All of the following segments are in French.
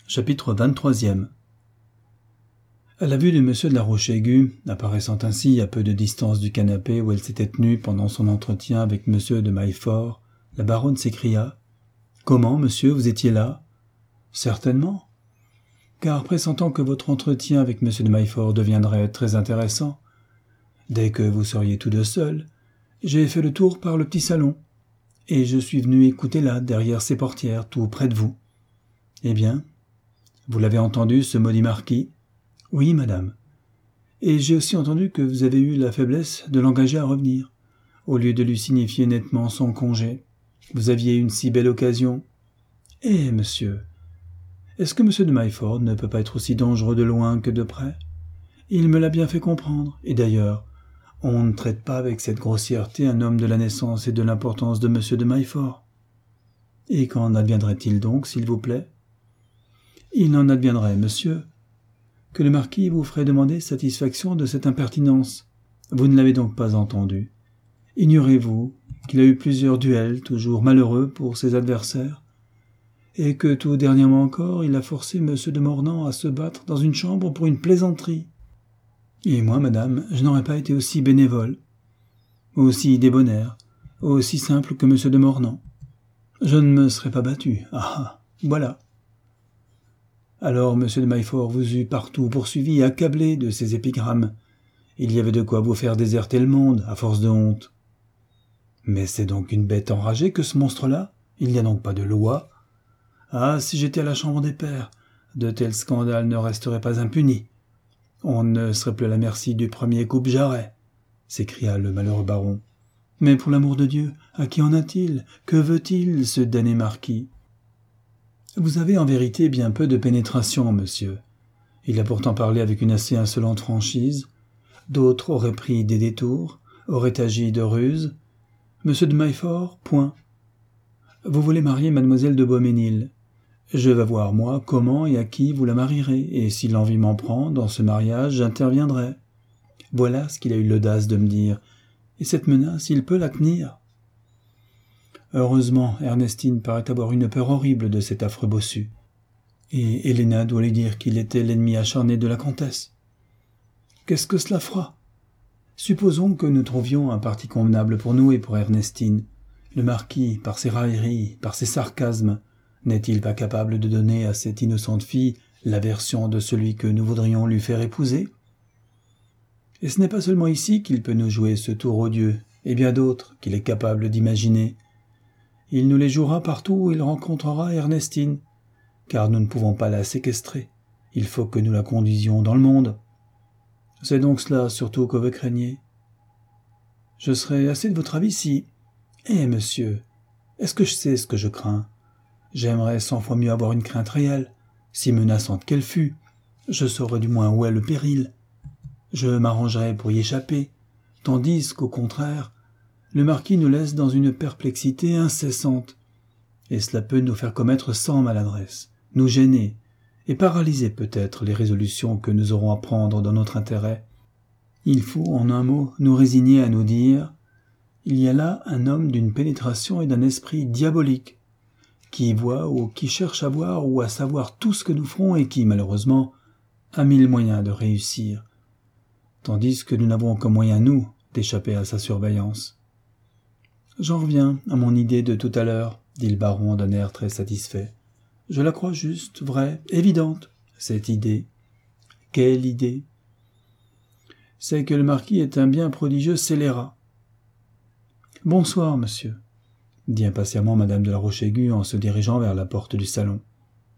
Chapitre 23. À la vue de M. de la Roche-Aigu, apparaissant ainsi à peu de distance du canapé où elle s'était tenue pendant son entretien avec M. de Maillefort, la baronne s'écria « Comment, monsieur, vous étiez là ?»« Certainement. Car pressentant que votre entretien avec M. de Maillefort deviendrait très intéressant, dès que vous seriez tous deux seuls, j'ai fait le tour par le petit salon, et je suis venu écouter là, derrière ces portières, tout près de vous. Eh bien, vous l'avez entendu, ce maudit marquis ? Oui, madame. Et j'ai aussi entendu que vous avez eu la faiblesse de l'engager à revenir, au lieu de lui signifier nettement son congé. Vous aviez une si belle occasion. Eh, monsieur, est-ce que monsieur de Maillefort ne peut pas être aussi dangereux de loin que de près ? Il me l'a bien fait comprendre, et d'ailleurs, on ne traite pas avec cette grossièreté un homme de la naissance et de l'importance de monsieur de Maillefort. Et qu'en adviendrait-il donc, s'il vous plaît ? Il en adviendrait, monsieur, que le marquis vous ferait demander satisfaction de cette impertinence. Vous ne l'avez donc pas entendu. Ignorez-vous qu'il a eu plusieurs duels, toujours malheureux pour ses adversaires, et que tout dernièrement encore, il a forcé M. de Mornan à se battre dans une chambre pour une plaisanterie. Et moi, madame, je n'aurais pas été aussi bénévole, aussi débonnaire, aussi simple que M. de Mornan. Je ne me serais pas battu. Ah, voilà. Alors M. de Maillefort vous eût partout poursuivi et accablé de ses épigrammes. Il y avait de quoi vous faire déserter le monde, à force de honte. Mais c'est donc une bête enragée que ce monstre-là. Il n'y a donc pas de loi. Ah, si j'étais à la chambre des pairs, de tels scandales ne resteraient pas impunis. On ne serait plus à la merci du premier coupe-jarret, s'écria le malheureux baron. Mais pour l'amour de Dieu, à qui en a-t-il ? Que veut-il, ce damné marquis ? Vous avez en vérité bien peu de pénétration, monsieur. Il a pourtant parlé avec une assez insolente franchise. D'autres auraient pris des détours, auraient agi de ruse. Monsieur de Maillefort, point. Vous voulez marier mademoiselle de Beaumesnil. Je vais voir, moi, comment et à qui vous la marierez, et si l'envie m'en prend, dans ce mariage, j'interviendrai. Voilà ce qu'il a eu l'audace de me dire. Et cette menace, il peut la tenir. Heureusement, Ernestine paraît avoir une peur horrible de cet affreux bossu. Et Héléna doit lui dire qu'il était l'ennemi acharné de la comtesse. Qu'est-ce que cela fera ? Supposons que nous trouvions un parti convenable pour nous et pour Ernestine. Le marquis, par ses railleries, par ses sarcasmes, n'est-il pas capable de donner à cette innocente fille l'aversion de celui que nous voudrions lui faire épouser ? Et ce n'est pas seulement ici qu'il peut nous jouer ce tour odieux, et bien d'autres qu'il est capable d'imaginer. Il nous les jouera partout où il rencontrera Ernestine, car nous ne pouvons pas la séquestrer. Il faut que nous la conduisions dans le monde. C'est donc cela surtout que vous craignez. Je serais assez de votre avis si... Eh, monsieur, est-ce que je sais ce que je crains ? J'aimerais 100 fois mieux avoir une crainte réelle, si menaçante qu'elle fût. Je saurais du moins où est le péril. Je m'arrangerais pour y échapper, tandis qu'au contraire, le marquis nous laisse dans une perplexité incessante, et cela peut nous faire commettre 100 maladresses, nous gêner, et paralyser peut-être les résolutions que nous aurons à prendre dans notre intérêt. Il faut, en un mot, nous résigner à nous dire « Il y a là un homme d'une pénétration et d'un esprit diabolique, qui voit ou qui cherche à voir ou à savoir tout ce que nous ferons et qui, malheureusement, a 1000 moyens de réussir, tandis que nous n'avons comme moyen, nous, d'échapper à sa surveillance. » J'en reviens à mon idée de tout à l'heure, dit le baron d'un air très satisfait. Je la crois juste, vraie, évidente, cette idée. Quelle idée ? C'est que le marquis est un bien prodigieux scélérat. Bonsoir, monsieur, dit impatiemment madame de la Roche-Aigu en se dirigeant vers la porte du salon. Comment ?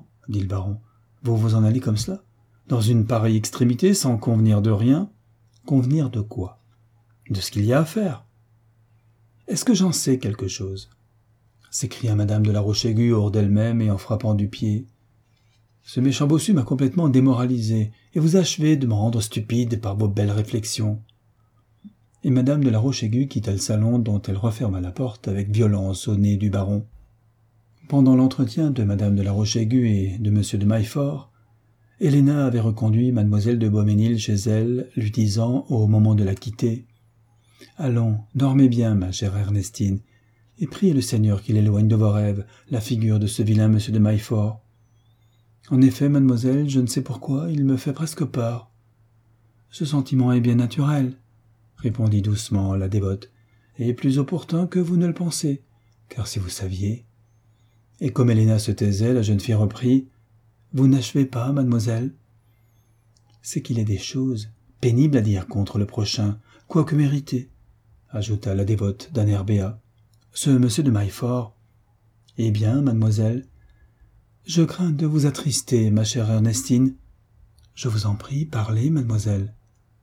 Dit le baron. Vous vous en allez comme cela ? Dans une pareille extrémité, sans convenir de rien ? Convenir de quoi ? De ce qu'il y a à faire. Est-ce que j'en sais quelque chose ? S'écria madame de la Roche-Aigu hors d'elle-même et en frappant du pied. Ce méchant bossu m'a complètement démoralisé, et vous achevez de me rendre stupide par vos belles réflexions. Et madame de la Roche-Aigu quitta le salon dont elle referma la porte avec violence au nez du baron. Pendant l'entretien de madame de la Roche-Aigu et de monsieur de Maillefort, Héléna avait reconduit mademoiselle de Beaumesnil chez elle, lui disant, au moment de la quitter, « Allons, dormez bien, ma chère Ernestine, et priez le Seigneur qu'il éloigne de vos rêves la figure de ce vilain monsieur de Maillefort. En effet, mademoiselle, je ne sais pourquoi, il me fait presque peur. Ce sentiment est bien naturel, répondit doucement la dévote, et plus opportun que vous ne le pensez, car si vous saviez... Et comme Helena se taisait, la jeune fille reprit « Vous n'achevez pas, mademoiselle ?» C'est qu'il est des choses pénibles à dire contre le prochain, quoique méritées, ajouta la dévote d'un air béat. Ce monsieur de Maillefort... Eh bien, mademoiselle, je crains de vous attrister, ma chère Ernestine. Je vous en prie, parlez, mademoiselle.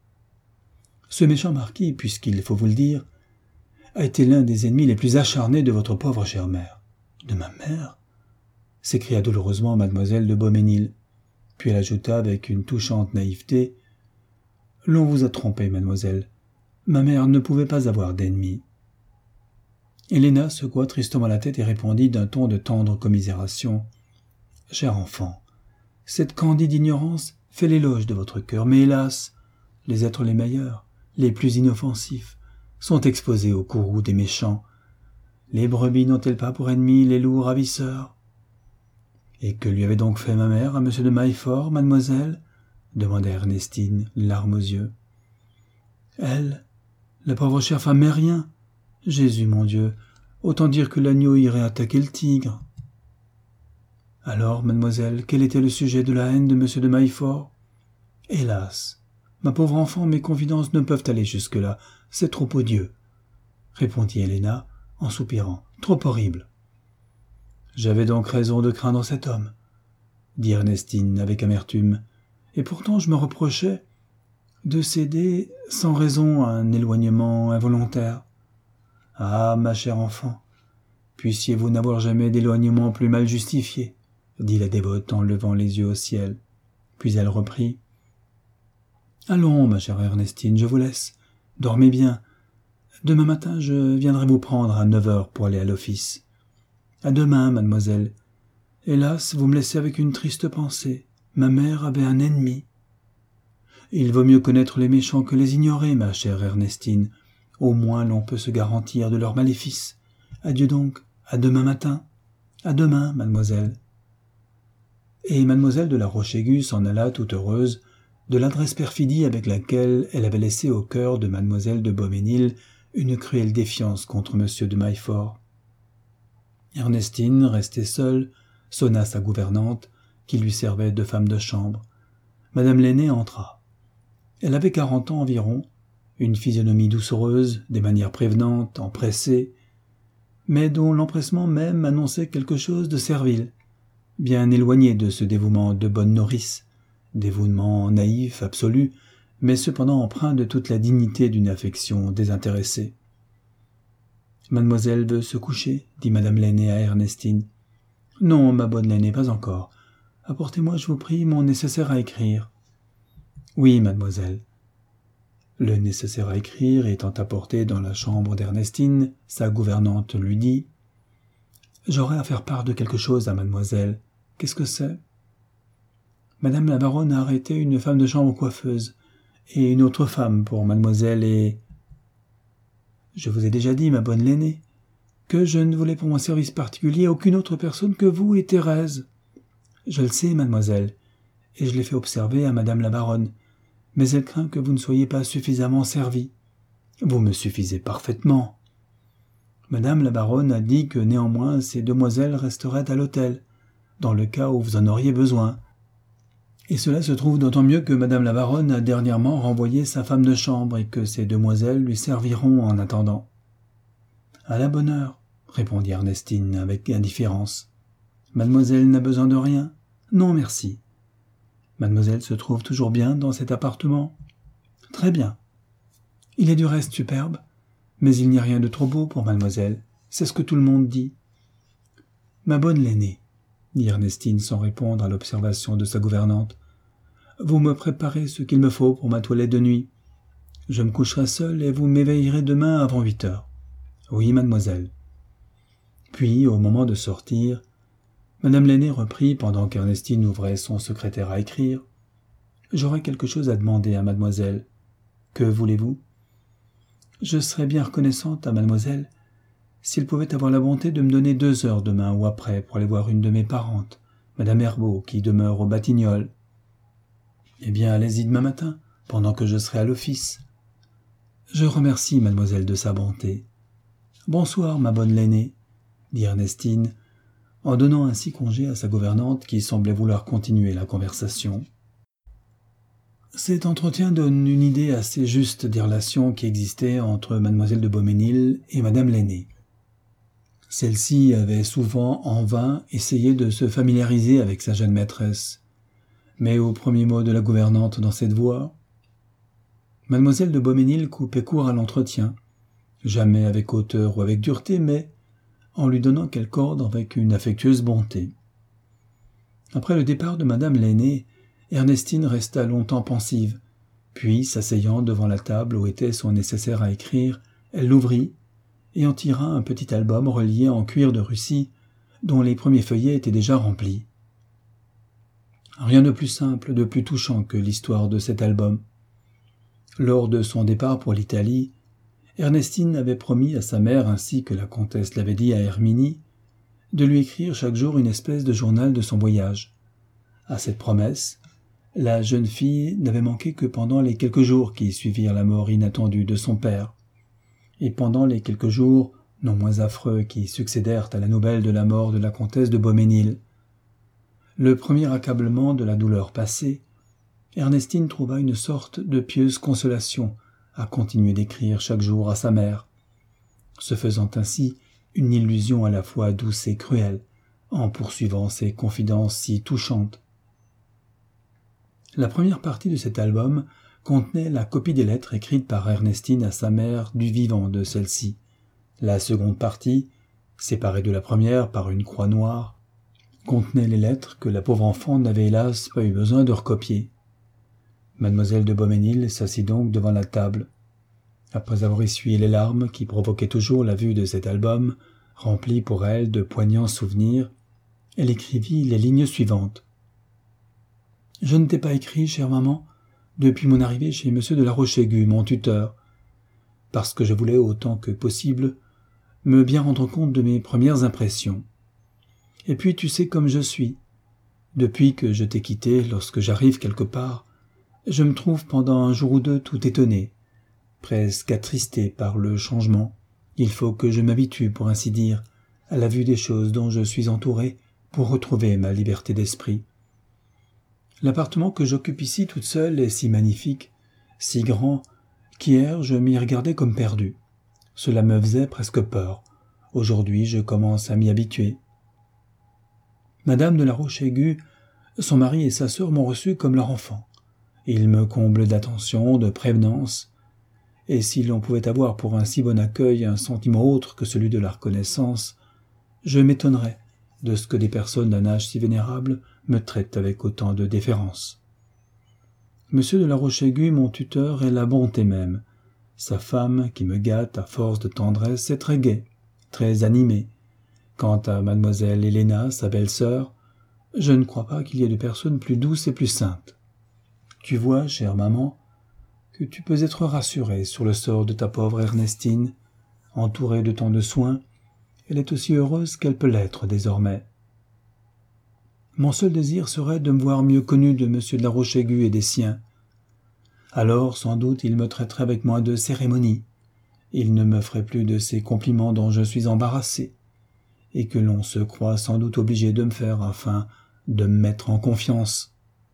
Ce méchant marquis, puisqu'il faut vous le dire, a été l'un des ennemis les plus acharnés de votre pauvre chère mère. De ma mère? S'écria douloureusement mademoiselle de Beaumesnil. Puis elle ajouta avec une touchante naïveté « L'on vous a trompé, mademoiselle. Ma mère ne pouvait pas avoir d'ennemis. » Helena secoua tristement la tête et répondit d'un ton de tendre commisération « Cher enfant, cette candide ignorance fait l'éloge de votre cœur, mais hélas, les êtres les meilleurs, les plus inoffensifs, sont exposés au courroux des méchants. Les brebis n'ont-elles pas pour ennemis les loups ravisseurs ?» « Et que lui avait donc fait ma mère à monsieur de Maillefort, mademoiselle ?» demanda Ernestine, larmes aux yeux. « Elle, la pauvre chère femme, mais rien. Jésus, mon Dieu, autant dire que l'agneau irait attaquer le tigre. » « Alors, mademoiselle, quel était le sujet de la haine de monsieur de Maillefort ? » ?»« Hélas, ma pauvre enfant, mes confidences ne peuvent aller jusque-là, c'est trop odieux, » répondit Helena en soupirant. « Trop horrible. » « J'avais donc raison de craindre cet homme, » dit Ernestine avec amertume, « et pourtant je me reprochais de céder sans raison à un éloignement involontaire. Ah, ma chère enfant, puissiez-vous n'avoir jamais d'éloignement plus mal justifié, » dit la dévote en levant les yeux au ciel. Puis elle reprit. « Allons, ma chère Ernestine, je vous laisse. Dormez bien. Demain matin, je viendrai vous prendre à 9 heures pour aller à l'office. À demain, mademoiselle. Hélas, vous me laissez avec une triste pensée. Ma mère avait un ennemi. » « Il vaut mieux connaître les méchants que les ignorer, ma chère Ernestine. Au moins l'on peut se garantir de leurs maléfices. Adieu donc, à demain matin. À demain, mademoiselle. » Et mademoiselle de la Roche-Aiguë s'en alla tout heureuse de l'adresse perfidie avec laquelle elle avait laissé au cœur de mademoiselle de Beaumesnil une cruelle défiance contre monsieur de Maillefort. Ernestine, restée seule, sonna sa gouvernante, qui lui servait de femme de chambre. Madame l'aînée entra. Elle avait 40 ans environ, une physionomie doucereuse, des manières prévenantes, empressées, mais dont l'empressement même annonçait quelque chose de servile, bien éloigné de ce dévouement de bonne nourrice, dévouement naïf, absolu, mais cependant empreint de toute la dignité d'une affection désintéressée. « Mademoiselle veut se coucher ?» dit madame l'aînée à Ernestine. « Non, ma bonne l'aînée, pas encore. Apportez-moi, je vous prie, mon nécessaire à écrire. »« Oui, mademoiselle. » Le nécessaire à écrire étant apporté dans la chambre d'Ernestine, sa gouvernante lui dit « J'aurais à faire part de quelque chose à mademoiselle. Qu'est-ce que c'est ? » Madame la baronne a arrêté une femme de chambre coiffeuse, et une autre femme pour mademoiselle et... Je vous ai déjà dit, ma bonne l'aînée, que je ne voulais pour mon service particulier aucune autre personne que vous et Thérèse. Je le sais, mademoiselle, et je l'ai fait observer à madame la baronne, mais elle craint que vous ne soyez pas suffisamment servie. Vous me suffisez parfaitement. Madame la baronne a dit que néanmoins ces demoiselles resteraient à l'hôtel, dans le cas où vous en auriez besoin. Et cela se trouve d'autant mieux que madame la baronne a dernièrement renvoyé sa femme de chambre et que ces demoiselles lui serviront en attendant. « À la bonne heure, » répondit Ernestine avec indifférence. « Mademoiselle n'a besoin de rien ? Non, merci. Mademoiselle se trouve toujours bien dans cet appartement ? Très bien. Il est du reste superbe, mais il n'y a rien de trop beau pour mademoiselle, c'est ce que tout le monde dit. »« Ma bonne l'aînée, » dit Ernestine sans répondre à l'observation de sa gouvernante, « vous me préparez ce qu'il me faut pour ma toilette de nuit. Je me coucherai seule et vous m'éveillerez demain avant 8 heures. Oui, mademoiselle. » Puis, au moment de sortir, madame l'aînée reprit pendant qu'Ernestine ouvrait son secrétaire à écrire. « J'aurais quelque chose à demander à mademoiselle. Que voulez-vous ? Je serais bien reconnaissante à mademoiselle s'il pouvait avoir la bonté de me donner 2 heures demain ou après pour aller voir une de mes parentes, madame Herbault, qui demeure aux Batignolles. Eh bien, allez-y demain matin, pendant que je serai à l'office. Je remercie mademoiselle de sa bonté. Bonsoir, ma bonne l'aînée, dit Ernestine, en donnant ainsi congé à sa gouvernante qui semblait vouloir continuer la conversation. Cet entretien donne une idée assez juste des relations qui existaient entre mademoiselle de Beaumesnil et madame l'aînée. Celle-ci avait souvent en vain essayé de se familiariser avec sa jeune maîtresse, mais au premier mot de la gouvernante dans cette voie, mademoiselle de Beaumesnil coupait court à l'entretien, jamais avec hauteur ou avec dureté, mais en lui donnant quelque ordre avec une affectueuse bonté. Après le départ de madame l'aînée, Ernestine resta longtemps pensive, puis, s'asseyant devant la table où était son nécessaire à écrire, elle l'ouvrit et en tira un petit album relié en cuir de Russie, dont les premiers feuillets étaient déjà remplis. Rien de plus simple, de plus touchant que l'histoire de cet album. Lors de son départ pour l'Italie, Ernestine avait promis à sa mère, ainsi que la comtesse l'avait dit à Herminie, de lui écrire chaque jour une espèce de journal de son voyage. À cette promesse, la jeune fille n'avait manqué que pendant les quelques jours qui suivirent la mort inattendue de son père, et pendant les quelques jours, non moins affreux, qui succédèrent à la nouvelle de la mort de la comtesse de Beaumesnil. Le premier accablement de la douleur passée, Ernestine trouva une sorte de pieuse consolation à continuer d'écrire chaque jour à sa mère, se faisant ainsi une illusion à la fois douce et cruelle, en poursuivant ces confidences si touchantes. La première partie de cet album contenait la copie des lettres écrites par Ernestine à sa mère du vivant de celle-ci. La seconde partie, séparée de la première par une croix noire, contenait les lettres que la pauvre enfant n'avait hélas pas eu besoin de recopier. Mademoiselle de Beaumesnil s'assit donc devant la table. Après avoir essuyé les larmes qui provoquaient toujours la vue de cet album, rempli pour elle de poignants souvenirs, elle écrivit les lignes suivantes. « Je ne t'ai pas écrit, chère maman, depuis mon arrivée chez M. de la Roche-Aigu, mon tuteur, parce que je voulais autant que possible me bien rendre compte de mes premières impressions. Et puis tu sais comme je suis. Depuis que je t'ai quitté, lorsque j'arrive quelque part, je me trouve pendant un jour ou deux tout étonné, presque attristé par le changement. Il faut que je m'habitue, pour ainsi dire, à la vue des choses dont je suis entouré pour retrouver ma liberté d'esprit. L'appartement que j'occupe ici toute seule est si magnifique, si grand, qu'hier je m'y regardais comme perdu. Cela me faisait presque peur. Aujourd'hui je commence à m'y habituer. Madame de la Roche-Aigu, son mari et sa sœur m'ont reçu comme leur enfant. Ils me comblent d'attention, de prévenance, et si l'on pouvait avoir pour un si bon accueil un sentiment autre que celui de la reconnaissance, je m'étonnerais de ce que des personnes d'un âge si vénérable me traitent avec autant de déférence. Monsieur de la Roche-Aigu, mon tuteur, est la bonté même. Sa femme, qui me gâte à force de tendresse, est très gaie, très animée. Quant à mademoiselle Héléna, sa belle-sœur, je ne crois pas qu'il y ait de personne plus douce et plus sainte. Tu vois, chère maman, que tu peux être rassurée sur le sort de ta pauvre Ernestine. Entourée de tant de soins, elle est aussi heureuse qu'elle peut l'être désormais. Mon seul désir serait de me voir mieux connu de M. de la Roche-Aigu et des siens. Alors, sans doute, il me traiterait avec moins de cérémonie. Il ne me ferait plus de ces compliments dont je suis embarrassé, et que l'on se croit sans doute obligé de me faire afin de me mettre en confiance.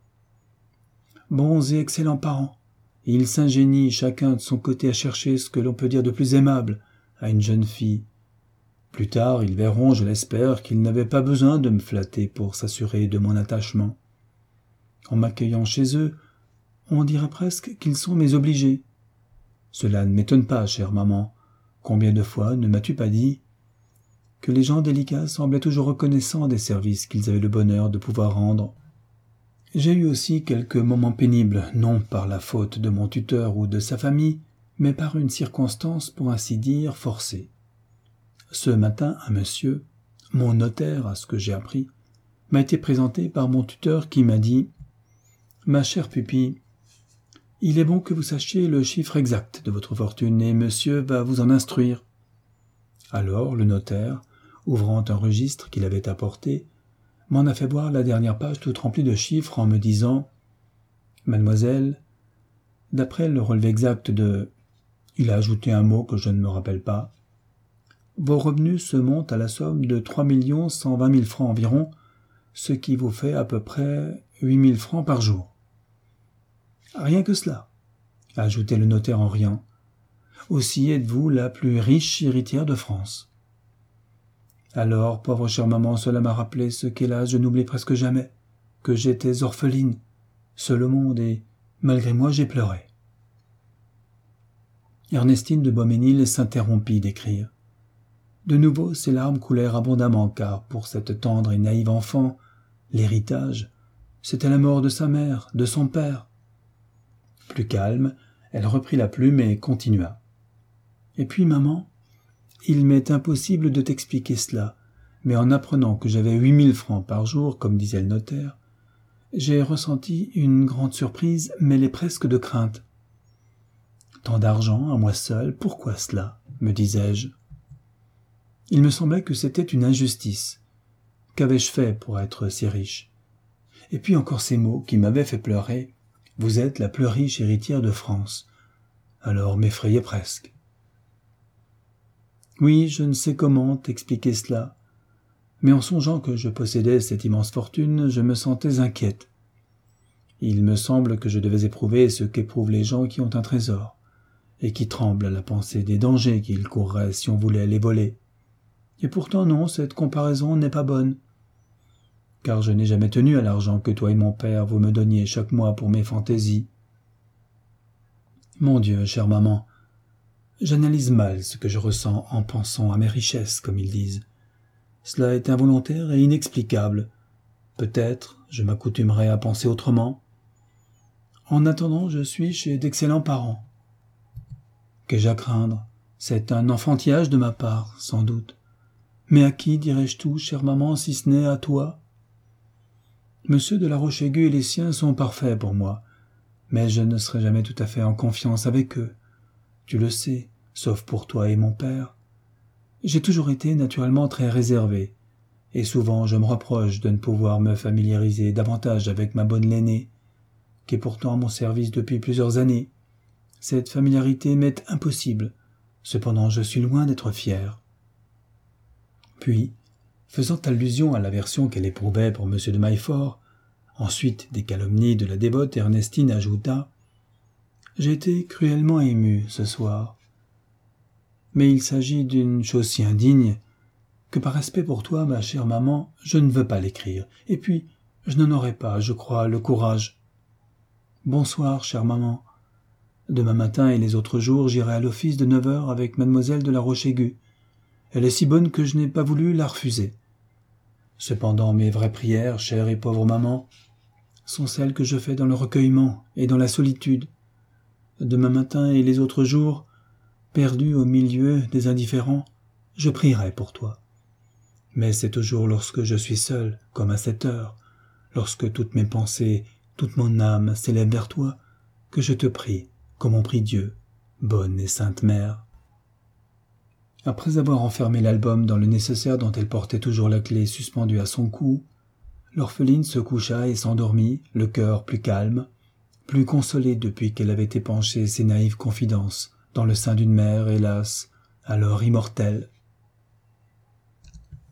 Bons et excellents parents, ils s'ingénient chacun de son côté à chercher ce que l'on peut dire de plus aimable à une jeune fille. Plus tard, ils verront, je l'espère, qu'ils n'avaient pas besoin de me flatter pour s'assurer de mon attachement. En m'accueillant chez eux, on dirait presque qu'ils sont mes obligés. Cela ne m'étonne pas, chère maman. Combien de fois ne m'as-tu pas dit que les gens délicats semblaient toujours reconnaissants des services qu'ils avaient le bonheur de pouvoir rendre. J'ai eu aussi quelques moments pénibles, non par la faute de mon tuteur ou de sa famille, mais par une circonstance, pour ainsi dire, forcée. Ce matin, un monsieur, mon notaire, à ce que j'ai appris, m'a été présenté par mon tuteur qui m'a dit « Ma chère pupille, il est bon que vous sachiez le chiffre exact de votre fortune et monsieur va vous en instruire. » Alors le notaire, ouvrant un registre qu'il avait apporté, m'en a fait voir la dernière page toute remplie de chiffres en me disant « Mademoiselle, d'après le relevé exact de... » Il a ajouté un mot que je ne me rappelle pas. « Vos revenus se montent à la somme de 3 120 000 francs environ, ce qui vous fait à peu près 8 000 francs par jour. » Rien que cela, a ajouté le notaire en riant. Aussi êtes-vous la plus riche héritière de France. Alors, pauvre chère maman, cela m'a rappelé ce qu'hélas je n'oublie presque jamais, que j'étais orpheline, seule au monde, et malgré moi j'ai pleuré. Ernestine de Beaumesnil s'interrompit d'écrire. De nouveau ses larmes coulèrent abondamment, car pour cette tendre et naïve enfant, l'héritage, c'était la mort de sa mère, de son père. Plus calme, elle reprit la plume et continua. « Et puis, maman, il m'est impossible de t'expliquer cela, mais en apprenant que j'avais 8 000 francs par jour, comme disait le notaire, j'ai ressenti une grande surprise mêlée presque de crainte. Tant d'argent, à moi seul, pourquoi cela, me disais-je. Il me semblait que c'était une injustice. Qu'avais-je fait pour être si riche? Et puis encore ces mots qui m'avaient fait pleurer. Vous êtes la plus riche héritière de France. Alors m'effrayaient presque. Oui, je ne sais comment t'expliquer cela, mais en songeant que je possédais cette immense fortune, je me sentais inquiète. Il me semble que je devais éprouver ce qu'éprouvent les gens qui ont un trésor, et qui tremblent à la pensée des dangers qu'ils courraient si on voulait les voler. Et pourtant non, cette comparaison n'est pas bonne, car je n'ai jamais tenu à l'argent que toi et mon père vous me donniez chaque mois pour mes fantaisies. Mon Dieu, chère maman, j'analyse mal ce que je ressens en pensant à mes richesses, comme ils disent. Cela est involontaire et inexplicable. Peut-être je m'accoutumerai à penser autrement. En attendant, je suis chez d'excellents parents. Qu'ai-je à craindre? C'est un enfantillage de ma part, sans doute. Mais à qui dirais-je tout, chère maman, si ce n'est à toi? Monsieur de la Roche-Aiguë et les siens sont parfaits pour moi, mais je ne serai jamais tout à fait en confiance avec eux. Tu le sais, sauf pour toi et mon père. J'ai toujours été naturellement très réservé, et souvent je me reproche de ne pouvoir me familiariser davantage avec ma bonne l'aînée, qui est pourtant à mon service depuis plusieurs années. Cette familiarité m'est impossible, cependant je suis loin d'être fier. Puis, faisant allusion à l'aversion qu'elle éprouvait pour M. de Maillefort, ensuite des calomnies de la dévote, Ernestine ajouta « J'ai été cruellement émue ce soir. Mais il s'agit d'une chose si indigne que par respect pour toi, ma chère maman, je ne veux pas l'écrire. Et puis, je n'en aurai pas, je crois, le courage. Bonsoir, chère maman. Demain matin et les autres jours, j'irai à l'office de 9 heures avec mademoiselle de la Roche-Aiguë. Elle est si bonne que je n'ai pas voulu la refuser. Cependant, mes vraies prières, chère et pauvre maman, sont celles que je fais dans le recueillement et dans la solitude. Demain matin et les autres jours, perdu au milieu des indifférents, je prierai pour toi. Mais c'est toujours lorsque je suis seul, comme à cette heure, lorsque toutes mes pensées, toute mon âme s'élèvent vers toi, que je te prie, comme on prie Dieu, bonne et sainte mère. » Après avoir enfermé l'album dans le nécessaire dont elle portait toujours la clé suspendue à son cou, l'orpheline se coucha et s'endormit, le cœur plus calme, plus consolé depuis qu'elle avait épanché ses naïves confidences dans le sein d'une mère, hélas, alors immortelle.